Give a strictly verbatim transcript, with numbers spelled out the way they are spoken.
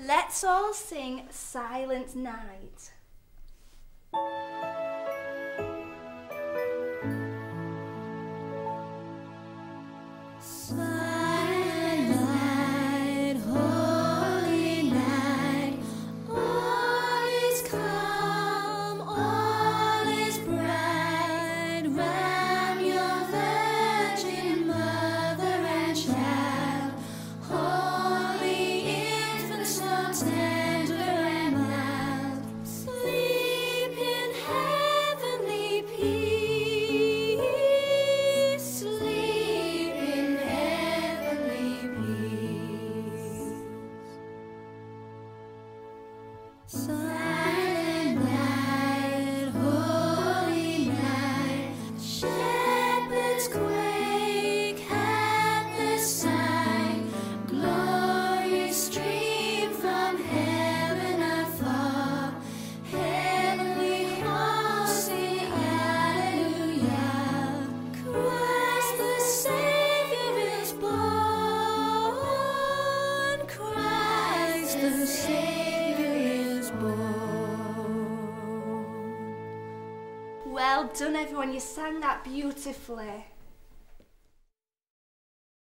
Let's all sing Silent Night. Silent night, holy night, all is calm, all is bright, round your virgin mother and child, holy infant, so tender and mild, sleep in heavenly peace, sleep in heavenly peace. Silent night, holy night, shepherds quake at the sight, glory stream from heaven afar, heavenly hosts sing hallelujah, Christ the Savior is born, Christ the Savior is born. Well done everyone, you sang that beautifully.